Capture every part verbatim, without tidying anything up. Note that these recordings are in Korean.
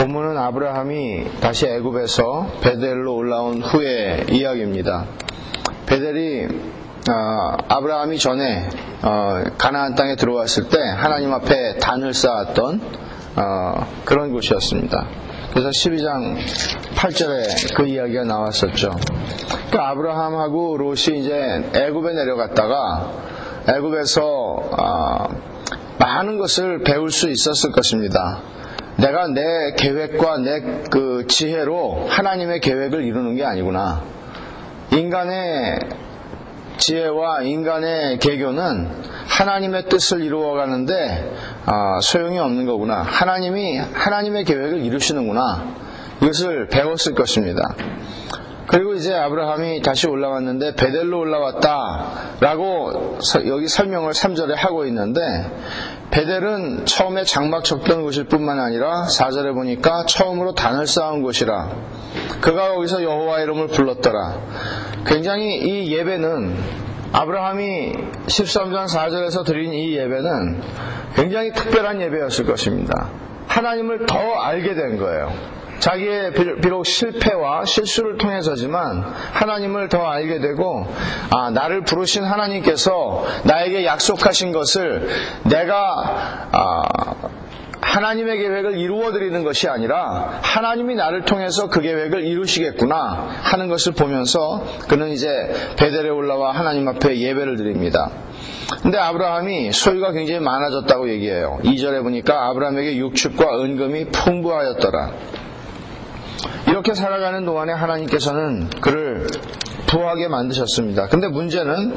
본문은 아브라함이 다시 애굽에서 베델로 올라온 후의 이야기입니다. 베델이 어, 아브라함이 전에 어, 가나안 땅에 들어왔을 때 하나님 앞에 단을 쌓았던 어, 그런 곳이었습니다. 그래서 십이 장 팔 절에 그 이야기가 나왔었죠. 그러니까 아브라함하고 롯이 이제 애굽에 내려갔다가 애굽에서 어, 많은 것을 배울 수 있었을 것입니다. 내가 내 계획과 내 그 지혜로 하나님의 계획을 이루는 게 아니구나. 인간의 지혜와 인간의 계교는 하나님의 뜻을 이루어가는데 아, 소용이 없는 거구나. 하나님이 하나님의 계획을 이루시는구나. 이것을 배웠을 것입니다. 그리고 이제 아브라함이 다시 올라왔는데 베델로 올라왔다라고 여기 설명을 삼 절에 하고 있는데, 베델은 처음에 장막 쳤던 곳일 뿐만 아니라 사 절에 보니까 처음으로 단을 쌓은 곳이라. 그가 거기서 여호와 이름을 불렀더라. 굉장히 이 예배는, 아브라함이 십삼 장 사 절에서 드린 이 예배는 굉장히 특별한 예배였을 것입니다. 하나님을 더 알게 된 거예요. 자기의 비록 실패와 실수를 통해서지만 하나님을 더 알게 되고, 아, 나를 부르신 하나님께서 나에게 약속하신 것을 내가 아, 하나님의 계획을 이루어드리는 것이 아니라 하나님이 나를 통해서 그 계획을 이루시겠구나 하는 것을 보면서 그는 이제 베델에 올라와 하나님 앞에 예배를 드립니다. 근데 아브라함이 소유가 굉장히 많아졌다고 얘기해요. 이 절에 보니까 아브라함에게 육축과 은금이 풍부하였더라. 이렇게 살아가는 동안에 하나님께서는 그를 부하게 만드셨습니다. 근데 문제는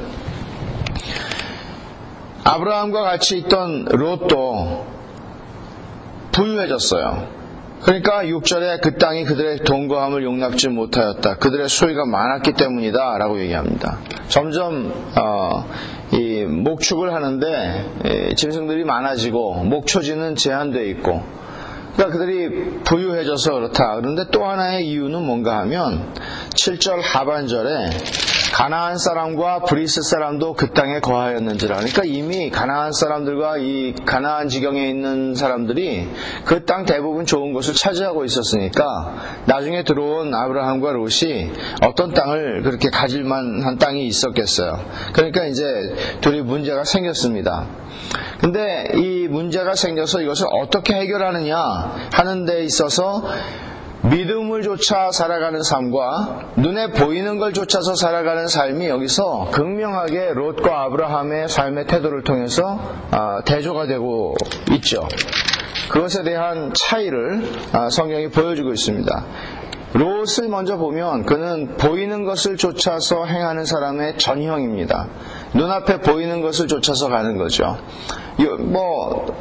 아브라함과 같이 있던 롯도 부유해졌어요. 그러니까 육 절에 그 땅이 그들의 동거함을 용납지 못하였다. 그들의 소유가 많았기 때문이다 라고 얘기합니다. 점점 어, 이 목축을 하는데 이 짐승들이 많아지고 목초지는 제한되어 있고, 그러니까 그들이 부유해져서 그렇다. 그런데 또 하나의 이유는 뭔가 하면 칠 절 하반절에 가나안 사람과 브리스 사람도 그 땅에 거하였는지라. 그러니까 이미 가나안 사람들과 이 가나안 지경에 있는 사람들이 그 땅 대부분 좋은 곳을 차지하고 있었으니까 나중에 들어온 아브라함과 롯이 어떤 땅을 그렇게 가질 만한 땅이 있었겠어요. 그러니까 이제 둘이 문제가 생겼습니다. 근데 이 문제가 생겨서 이것을 어떻게 해결하느냐 하는 데 있어서 믿음을 쫓아 살아가는 삶과 눈에 보이는 걸 쫓아서 살아가는 삶이 여기서 극명하게 롯과 아브라함의 삶의 태도를 통해서 대조가 되고 있죠. 그것에 대한 차이를 성경이 보여주고 있습니다. 롯을 먼저 보면 그는 보이는 것을 쫓아서 행하는 사람의 전형입니다. 눈앞에 보이는 것을 쫓아서 가는 거죠. 뭐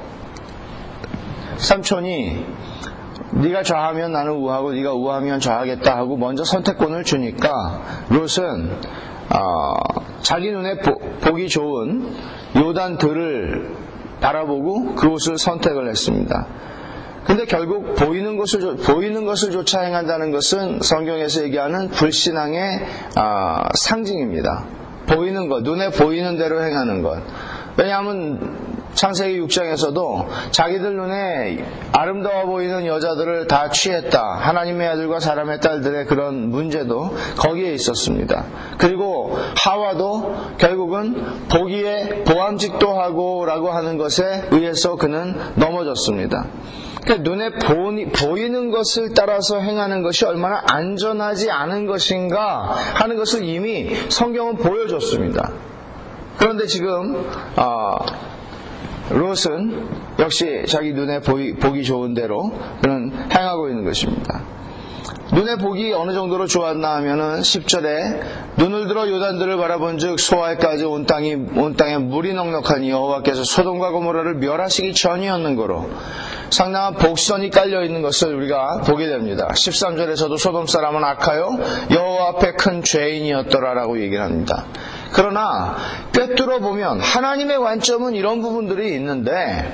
삼촌이 네가 좌하면 나는 우하고 네가 우하면 좌하겠다 하고 먼저 선택권을 주니까 롯은 어, 자기 눈에 보, 보기 좋은 요단들을 바라보고 그곳을 선택을 했습니다. 근데 결국 보이는 것을 보이는 것을 쫓아 행한다는 것은 성경에서 얘기하는 불신앙의 어, 상징입니다. 보이는 것, 눈에 보이는 대로 행하는 것. 왜냐하면 창세기 육 장에서도 자기들 눈에 아름다워 보이는 여자들을 다 취했다. 하나님의 아들과 사람의 딸들의 그런 문제도 거기에 있었습니다. 그리고 하와도 결국은 보기에 보암직도 하고 라고 하는 것에 의해서 그는 넘어졌습니다. 그러니까 눈에 보니, 보이는 것을 따라서 행하는 것이 얼마나 안전하지 않은 것인가 하는 것을 이미 성경은 보여줬습니다. 그런데 지금 어, 롯은 역시 자기 눈에 보이, 보기 좋은 대로 그는 행하고 있는 것입니다. 눈에 보기 어느 정도로 좋았나 하면은 십 절에 눈을 들어 요단들을 바라본 즉 소알까지 온 땅이 온 땅에 물이 넉넉하니 여호와께서 소돔과 고모라를 멸하시기 전이었는 거로 상당한 복선이 깔려 있는 것을 우리가 보게 됩니다. 십삼 절에서도 소돔 사람은 악하여 여호와 앞에 큰 죄인이었더라라고 얘기를 합니다. 그러나 꿰뚫어 보면 하나님의 관점은 이런 부분들이 있는데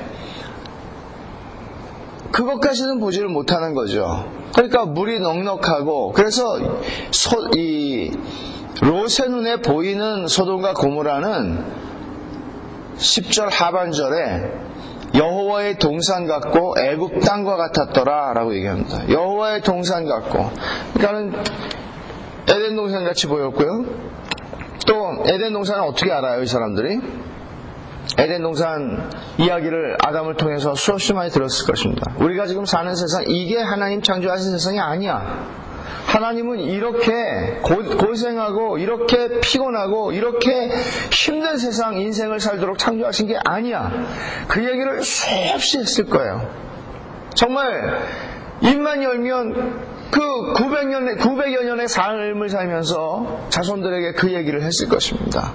그것까지는 보지를 못하는 거죠. 그러니까 물이 넉넉하고, 그래서 소, 이 롯의 눈에 보이는 소돔과 고모라는 십 절 하반절에 여호와 여호와의 동산 같고 애굽 땅과 같았더라 라고 얘기합니다. 여호와의 동산 같고, 그러니까는 에덴 동산 같이 보였고요. 또 에덴 동산은 어떻게 알아요, 이 사람들이? 에덴 동산 이야기를 아담을 통해서 수없이 많이 들었을 것입니다. 우리가 지금 사는 세상, 이게 하나님 창조하신 세상이 아니야. 하나님은 이렇게 고, 고생하고 이렇게 피곤하고 이렇게 힘든 세상, 인생을 살도록 창조하신 게 아니야. 그 얘기를 수없이 했을 거예요. 정말 입만 열면 그 구백 년의, 구백여 년의 삶을 살면서 자손들에게 그 얘기를 했을 것입니다.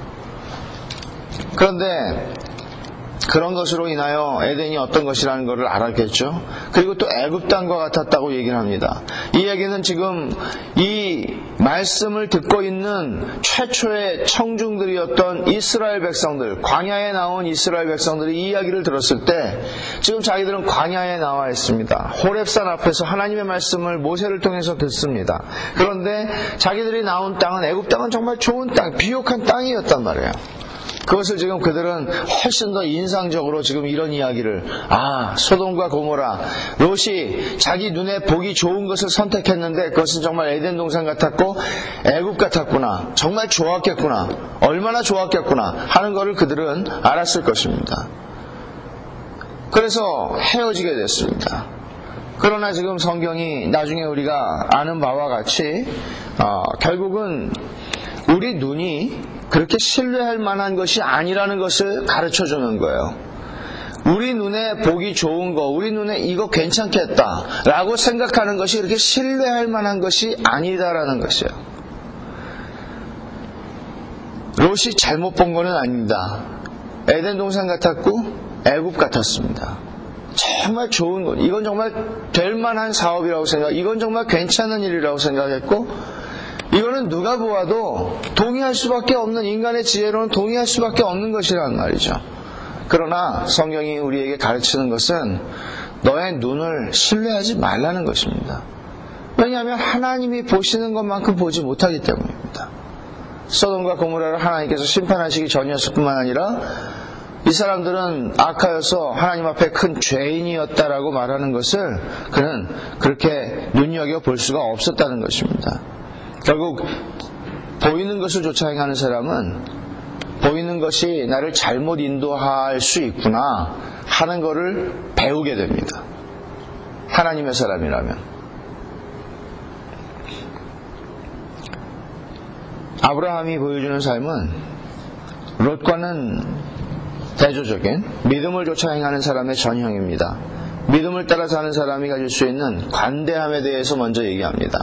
그런데 그런 것으로 인하여 에덴이 어떤 것이라는 것을 알았겠죠. 그리고 또 애굽 땅과 같았다고 얘기를 합니다. 이 얘기는 지금 이 말씀을 듣고 있는 최초의 청중들이었던 이스라엘 백성들, 광야에 나온 이스라엘 백성들이 이 이야기를 들었을 때 지금 자기들은 광야에 나와 있습니다. 호렙산 앞에서 하나님의 말씀을 모세를 통해서 듣습니다. 그런데 자기들이 나온 땅은, 애굽 땅은 정말 좋은 땅, 비옥한 땅이었단 말이에요. 그것을 지금 그들은 훨씬 더 인상적으로 지금 이런 이야기를, 아, 소돔과 고모라, 롯이 자기 눈에 보기 좋은 것을 선택했는데 그것은 정말 에덴 동산 같았고 애굽 같았구나, 정말 좋았겠구나, 얼마나 좋았겠구나 하는 것을 그들은 알았을 것입니다. 그래서 헤어지게 됐습니다. 그러나 지금 성경이 나중에 우리가 아는 바와 같이 어, 결국은 우리 눈이 그렇게 신뢰할 만한 것이 아니라는 것을 가르쳐주는 거예요. 우리 눈에 보기 좋은 거, 우리 눈에 이거 괜찮겠다 라고 생각하는 것이 그렇게 신뢰할 만한 것이 아니다라는 것이에요. 롯이 잘못 본 거는 아닙니다. 에덴 동산 같았고 애굽 같았습니다. 정말 좋은 것, 이건 정말 될 만한 사업이라고 생각, 이건 정말 괜찮은 일이라고 생각했고, 이거는 누가 보아도 동의할 수밖에 없는, 인간의 지혜로는 동의할 수밖에 없는 것이라는 말이죠. 그러나 성경이 우리에게 가르치는 것은 너의 눈을 신뢰하지 말라는 것입니다. 왜냐하면 하나님이 보시는 것만큼 보지 못하기 때문입니다. 소돔과 고모라를 하나님께서 심판하시기 전이었을 뿐만 아니라 이 사람들은 악하여서 하나님 앞에 큰 죄인이었다라고 말하는 것을 그는 그렇게 눈여겨볼 수가 없었다는 것입니다. 결국 보이는 것을 쫓아 행하는 사람은 보이는 것이 나를 잘못 인도할 수 있구나 하는 것을 배우게 됩니다. 하나님의 사람이라면. 아브라함이 보여주는 삶은 롯과는 대조적인 믿음을 쫓아 행하는 사람의 전형입니다. 믿음을 따라 사는 사람이 가질 수 있는 관대함에 대해서 먼저 얘기합니다.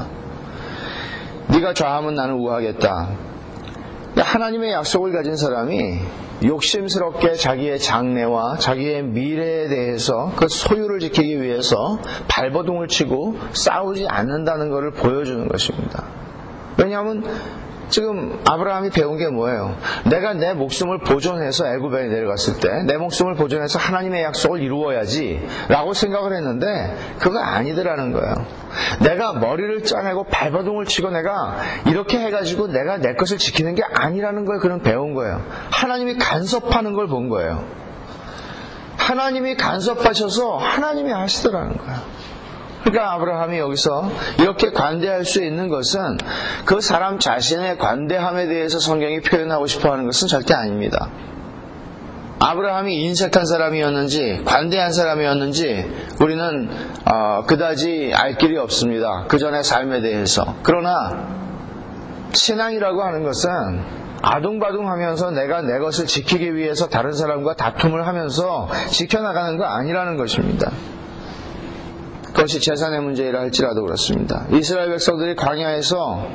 네가 좌하면 나는 우하겠다. 하나님의 약속을 가진 사람이 욕심스럽게 자기의 장래와 자기의 미래에 대해서 그 소유를 지키기 위해서 발버둥을 치고 싸우지 않는다는 것을 보여주는 것입니다. 왜냐하면 지금 아브라함이 배운 게 뭐예요? 내가 내 목숨을 보존해서 애굽에 내려갔을 때 내 목숨을 보존해서 하나님의 약속을 이루어야지 라고 생각을 했는데 그거 아니더라는 거예요. 내가 머리를 짜내고 발버둥을 치고 내가 이렇게 해가지고 내가 내 것을 지키는 게 아니라는 걸 그는 배운 거예요. 하나님이 간섭하는 걸 본 거예요. 하나님이 간섭하셔서 하나님이 하시더라는 거예요. 그러니까 아브라함이 여기서 이렇게 관대할 수 있는 것은 그 사람 자신의 관대함에 대해서 성경이 표현하고 싶어하는 것은 절대 아닙니다. 아브라함이 인색한 사람이었는지 관대한 사람이었는지 우리는 어, 그다지 알 길이 없습니다. 그 전의 삶에 대해서. 그러나 신앙이라고 하는 것은 아둥바둥하면서 내가 내 것을 지키기 위해서 다른 사람과 다툼을 하면서 지켜나가는 거 아니라는 것입니다. 그것이 재산의 문제이라 할지라도 그렇습니다. 이스라엘 백성들이 광야에서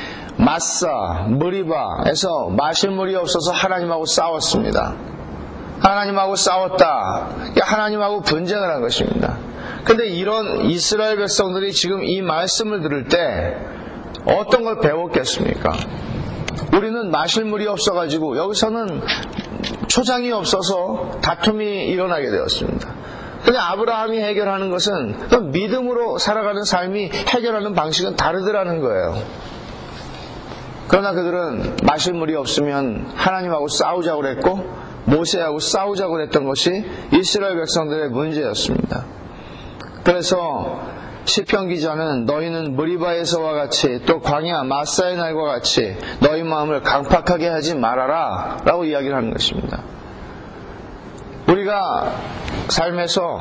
마사, 무리바에서 마실 물이 없어서 하나님하고 싸웠습니다. 하나님하고 싸웠다. 하나님하고 분쟁을 한 것입니다. 그런데 이런 이스라엘 백성들이 지금 이 말씀을 들을 때 어떤 걸 배웠겠습니까? 우리는 마실 물이 없어가지고 여기서는 초장이 없어서 다툼이 일어나게 되었습니다. 근데 아브라함이 해결하는 것은 믿음으로 살아가는 삶이 해결하는 방식은 다르더라는 거예요. 그러나 그들은 마실 물이 없으면 하나님하고 싸우자고 그랬고 모세하고 싸우자고 했던 것이 이스라엘 백성들의 문제였습니다. 그래서 시편 기자는 너희는 무리바에서와 같이 또 광야 마사의 날과 같이 너희 마음을 강팍하게 하지 말아라 라고 이야기를 하는 것입니다. 우리가 삶에서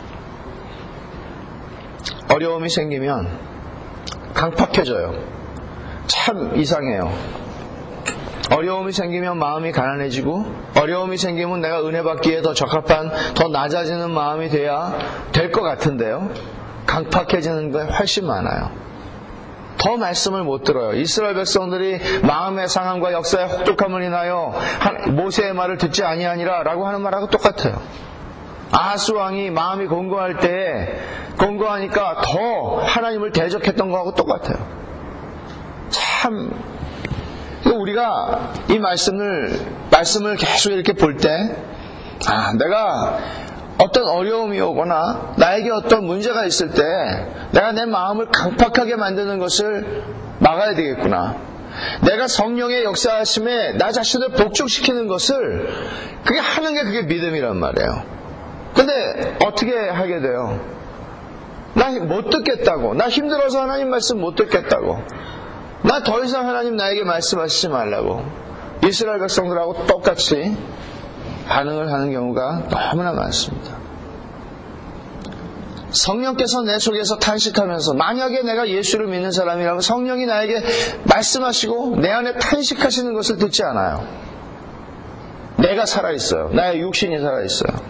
어려움이 생기면 강팍해져요. 참 이상해요. 어려움이 생기면 마음이 가난해지고, 어려움이 생기면 내가 은혜 받기에 더 적합한, 더 낮아지는 마음이 돼야 될 것 같은데요. 강팍해지는 게 훨씬 많아요. 더 말씀을 못 들어요. 이스라엘 백성들이 마음의 상함과 역사의 혹독함을 인하여 모세의 말을 듣지 아니하니라 라고 하는 말하고 똑같아요. 아하스 왕이 마음이 공고할 때에 공고하니까 더 하나님을 대적했던 거하고 똑같아요. 참 우리가 이 말씀을 말씀을 계속 이렇게 볼 때, 아, 내가 어떤 어려움이 오거나 나에게 어떤 문제가 있을 때 내가 내 마음을 강팍하게 만드는 것을 막아야 되겠구나. 내가 성령의 역사하심에 나 자신을 복종시키는 것을 그게 하는 게 그게 믿음이란 말이에요. 근데 어떻게 하게 돼요? 나 못 듣겠다고, 나 힘들어서 하나님 말씀 못 듣겠다고, 나 더 이상 하나님 나에게 말씀하시지 말라고 이스라엘 백성들하고 똑같이 반응을 하는 경우가 너무나 많습니다. 성령께서 내 속에서 탄식하면서, 만약에 내가 예수를 믿는 사람이라면 성령이 나에게 말씀하시고 내 안에 탄식하시는 것을 듣지 않아요. 내가 살아있어요. 나의 육신이 살아있어요.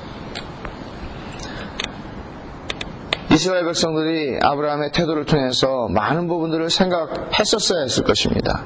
이스라엘 백성들이 아브라함의 태도를 통해서 많은 부분들을 생각했었어야 했을 것입니다.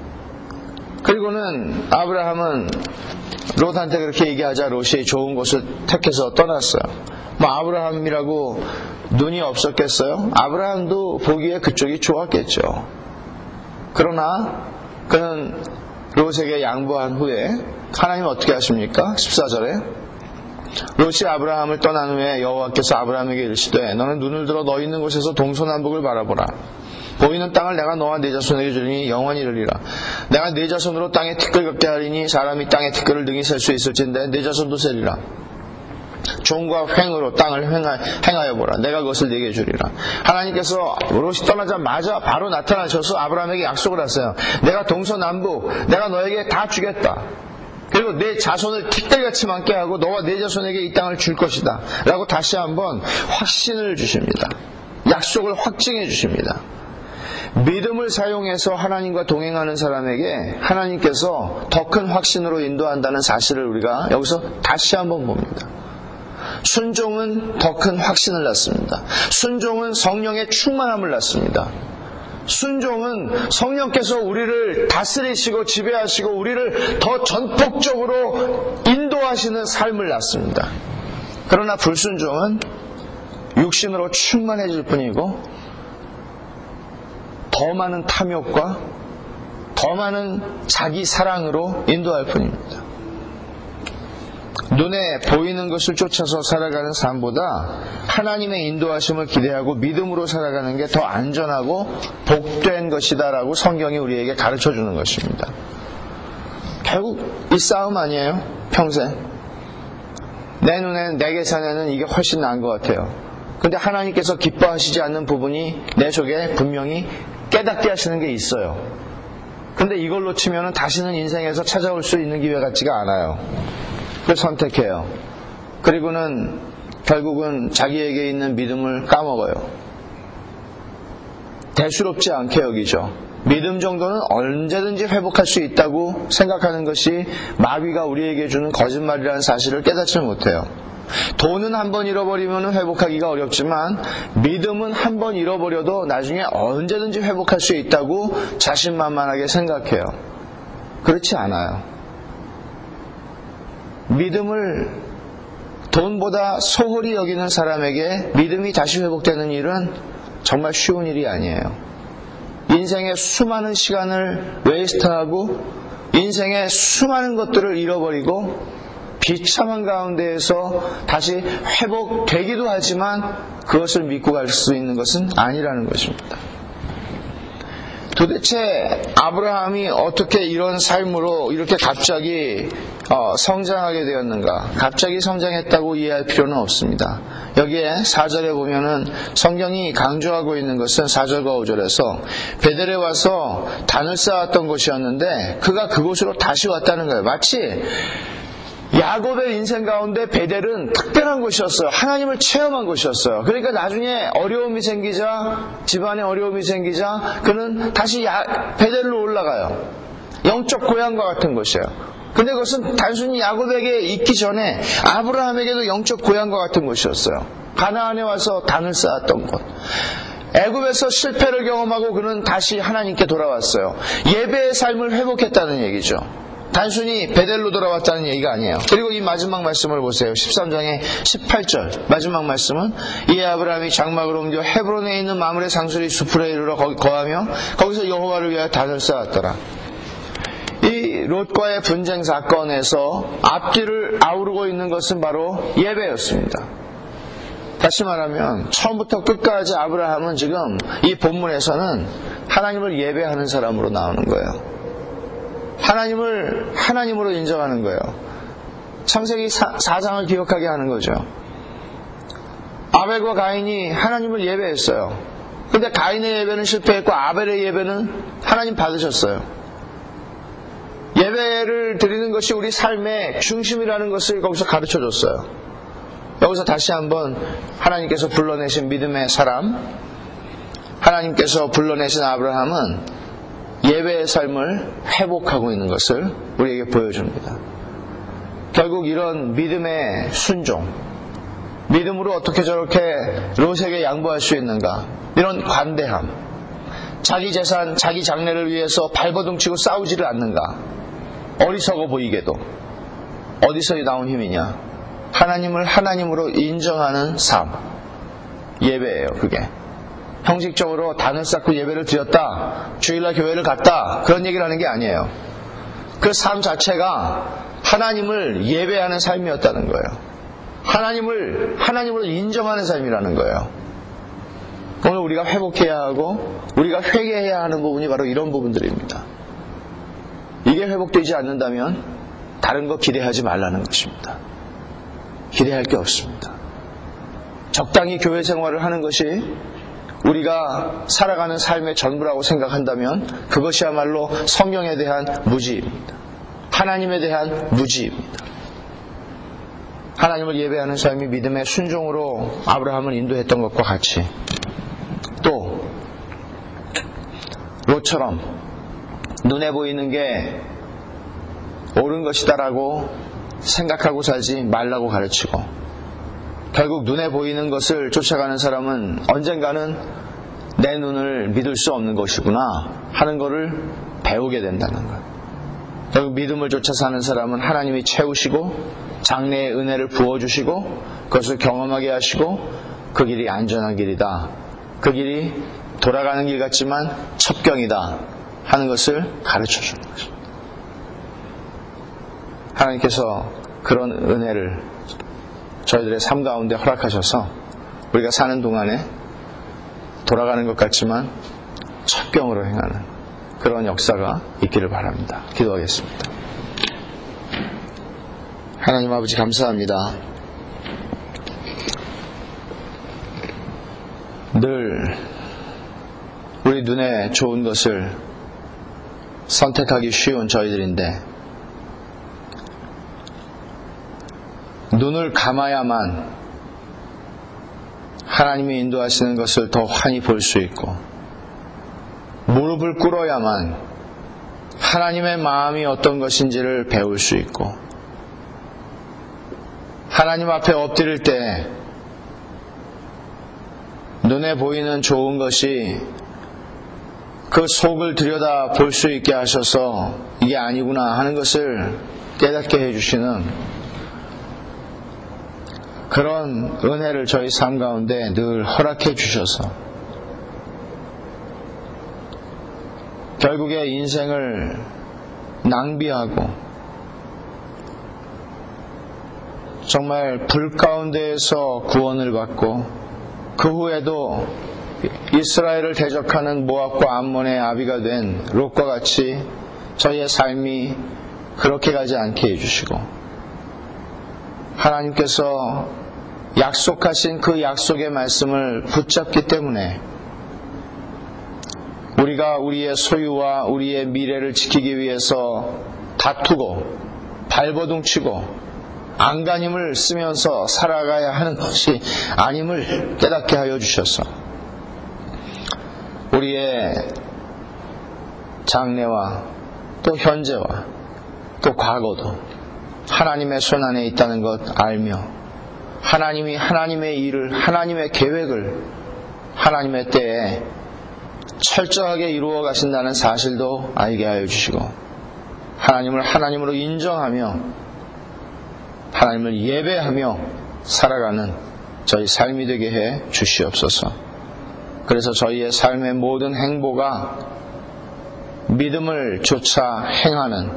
그리고는 아브라함은 롯한테 그렇게 얘기하자 롯이 좋은 곳을 택해서 떠났어요. 뭐 아브라함이라고 눈이 없었겠어요? 아브라함도 보기에 그쪽이 좋았겠죠. 그러나 그는 롯에게 양보한 후에 하나님은 어떻게 하십니까? 십사 절에 롯이 아브라함을 떠난 후에 여호와께서 아브라함에게 이르시되 너는 눈을 들어 너 있는 곳에서 동서남북을 바라보라. 보이는 땅을 내가 너와 네 자손에게 주리니 영원히 이르리라. 내가 네 자손으로 땅에 티끌 걷게 하리니 사람이 땅에 티끌을 능히 셀 수 있을진데 네 자손도 세리라. 종과 횡으로 땅을 행하여 보라. 내가 그것을 네게 주리라. 하나님께서 롯이 떠나자마자 바로 나타나셔서 아브라함에게 약속을 하세요. 내가 동서남북 내가 너에게 다 주겠다. 그리고 내 자손을 티끌같이 많게 하고 너와 내 자손에게 이 땅을 줄 것이다 라고 다시 한번 확신을 주십니다. 약속을 확증해 주십니다. 믿음을 사용해서 하나님과 동행하는 사람에게 하나님께서 더 큰 확신으로 인도한다는 사실을 우리가 여기서 다시 한번 봅니다. 순종은 더 큰 확신을 낳습니다. 순종은 성령의 충만함을 낳습니다. 순종은 성령께서 우리를 다스리시고 지배하시고 우리를 더 전폭적으로 인도하시는 삶을 낳습니다. 그러나 불순종은 육신으로 충만해질 뿐이고 더 많은 탐욕과 더 많은 자기 사랑으로 인도할 뿐입니다. 눈에 보이는 것을 쫓아서 살아가는 삶보다 하나님의 인도하심을 기대하고 믿음으로 살아가는 게 더 안전하고 복된 것이다 라고 성경이 우리에게 가르쳐주는 것입니다. 결국 이 싸움 아니에요? 평생 내 눈에는, 내 계산에는 이게 훨씬 나은 것 같아요. 근데 하나님께서 기뻐하시지 않는 부분이 내 속에 분명히 깨닫게 하시는 게 있어요. 근데 이걸 놓치면 다시는 인생에서 찾아올 수 있는 기회 같지가 않아요. 그걸 선택해요. 그리고는 결국은 자기에게 있는 믿음을 까먹어요. 대수롭지 않게 여기죠. 믿음 정도는 언제든지 회복할 수 있다고 생각하는 것이 마귀가 우리에게 주는 거짓말이라는 사실을 깨닫지 못해요. 돈은 한번 잃어버리면 회복하기가 어렵지만 믿음은 한번 잃어버려도 나중에 언제든지 회복할 수 있다고 자신만만하게 생각해요. 그렇지 않아요. 믿음을 돈보다 소홀히 여기는 사람에게 믿음이 다시 회복되는 일은 정말 쉬운 일이 아니에요. 인생의 수많은 시간을 웨이스트하고 인생의 수많은 것들을 잃어버리고 비참한 가운데에서 다시 회복되기도 하지만 그것을 믿고 갈 수 있는 것은 아니라는 것입니다. 도대체 아브라함이 어떻게 이런 삶으로 이렇게 갑자기 어, 성장하게 되었는가? 갑자기 성장했다고 이해할 필요는 없습니다. 여기에 사 절에 보면은 성경이 강조하고 있는 것은 사 절과 오 절에서 베델에 와서 단을 쌓았던 곳이었는데 그가 그곳으로 다시 왔다는 거예요. 마치 야곱의 인생 가운데 베델은 특별한 곳이었어요. 하나님을 체험한 곳이었어요. 그러니까 나중에 어려움이 생기자, 집안에 어려움이 생기자 그는 다시 야, 베델로 올라가요. 영적 고향과 같은 곳이에요. 근데 그것은 단순히 야곱에게 있기 전에 아브라함에게도 영적 고향과 같은 곳이었어요. 가나안에 와서 단을 쌓았던 곳. 애굽에서 실패를 경험하고 그는 다시 하나님께 돌아왔어요. 예배의 삶을 회복했다는 얘기죠. 단순히 베델로 돌아왔다는 얘기가 아니에요. 그리고 이 마지막 말씀을 보세요. 십삼 장의 십팔 절 마지막 말씀은 이에 아브라함이 장막을 옮겨 헤브론에 있는 마므레 상수리 수풀에 이르러 거기 거하며 거기서 여호와를 위하여 단을 쌓았더라. 이 롯과의 분쟁 사건에서 앞뒤를 아우르고 있는 것은 바로 예배였습니다. 다시 말하면 처음부터 끝까지 아브라함은 지금 이 본문에서는 하나님을 예배하는 사람으로 나오는 거예요. 하나님을 하나님으로 인정하는 거예요. 창세기 사 장을 기억하게 하는 거죠. 아벨과 가인이 하나님을 예배했어요. 근데 가인의 예배는 실패했고 아벨의 예배는 하나님 받으셨어요. 예배를 드리는 것이 우리 삶의 중심이라는 것을 거기서 가르쳐줬어요. 여기서 다시 한번 하나님께서 불러내신 믿음의 사람, 하나님께서 불러내신 아브라함은 예배의 삶을 회복하고 있는 것을 우리에게 보여줍니다. 결국 이런 믿음의 순종, 믿음으로 어떻게 저렇게 롯에게 양보할 수 있는가, 이런 관대함, 자기 재산, 자기 장래를 위해서 발버둥치고 싸우지를 않는가, 어리석어 보이게도. 어디서 나온 힘이냐? 하나님을 하나님으로 인정하는 삶, 예배예요. 그게 형식적으로 단을 쌓고 예배를 드렸다, 주일날 교회를 갔다, 그런 얘기를 하는 게 아니에요. 그 삶 자체가 하나님을 예배하는 삶이었다는 거예요. 하나님을 하나님으로 인정하는 삶이라는 거예요. 오늘 우리가 회복해야 하고 우리가 회개해야 하는 부분이 바로 이런 부분들입니다. 이게 회복되지 않는다면 다른 거 기대하지 말라는 것입니다. 기대할 게 없습니다. 적당히 교회 생활을 하는 것이 우리가 살아가는 삶의 전부라고 생각한다면 그것이야말로 성경에 대한 무지입니다. 하나님에 대한 무지입니다. 하나님을 예배하는 삶이 믿음의 순종으로 아브라함을 인도했던 것과 같이 또 롯처럼 눈에 보이는 게 옳은 것이다라고 생각하고 살지 말라고 가르치고, 결국 눈에 보이는 것을 쫓아가는 사람은 언젠가는 내 눈을 믿을 수 없는 것이구나 하는 것을 배우게 된다는 것. 결국 믿음을 쫓아 사는 사람은 하나님이 채우시고 장래의 은혜를 부어주시고 그것을 경험하게 하시고 그 길이 안전한 길이다, 그 길이 돌아가는 길 같지만 첩경이다 하는 것을 가르쳐주는 것입니다. 하나님께서 그런 은혜를 저희들의 삶 가운데 허락하셔서 우리가 사는 동안에 돌아가는 것 같지만 첩경으로 행하는 그런 역사가 있기를 바랍니다. 기도하겠습니다. 하나님 아버지 감사합니다. 늘 우리 눈에 좋은 것을 선택하기 쉬운 저희들인데 눈을 감아야만 하나님이 인도하시는 것을 더 환히 볼 수 있고, 무릎을 꿇어야만 하나님의 마음이 어떤 것인지를 배울 수 있고, 하나님 앞에 엎드릴 때 눈에 보이는 좋은 것이 그 속을 들여다 볼 수 있게 하셔서 이게 아니구나 하는 것을 깨닫게 해주시는 그런 은혜를 저희 삶 가운데 늘 허락해 주셔서 결국에 인생을 낭비하고 정말 불 가운데에서 구원을 받고 그 후에도 이스라엘을 대적하는 모압과 암몬의 아비가 된 롯과 같이 저희의 삶이 그렇게 가지 않게 해주시고, 하나님께서 약속하신 그 약속의 말씀을 붙잡기 때문에 우리가 우리의 소유와 우리의 미래를 지키기 위해서 다투고 발버둥치고 안간힘을 쓰면서 살아가야 하는 것이 아님을 깨닫게 하여 주셔서 우리의 장래와 또 현재와 또 과거도 하나님의 손안에 있다는 것 알며 하나님이 하나님의 일을, 하나님의 계획을 하나님의 때에 철저하게 이루어 가신다는 사실도 알게 하여 주시고, 하나님을 하나님으로 인정하며 하나님을 예배하며 살아가는 저희 삶이 되게 해 주시옵소서. 그래서 저희의 삶의 모든 행보가 믿음을 쫓아 행하는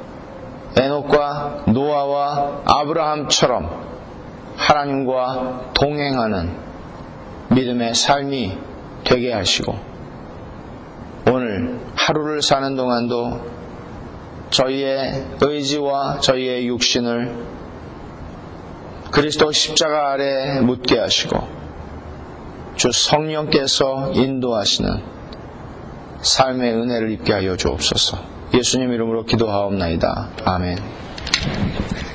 에녹과 노아와 아브라함처럼 하나님과 동행하는 믿음의 삶이 되게 하시고, 오늘 하루를 사는 동안도 저희의 의지와 저희의 육신을 그리스도 십자가 아래 묻게 하시고 주 성령께서 인도하시는 삶의 은혜를 입게 하여 주옵소서. 예수님 이름으로 기도하옵나이다. 아멘.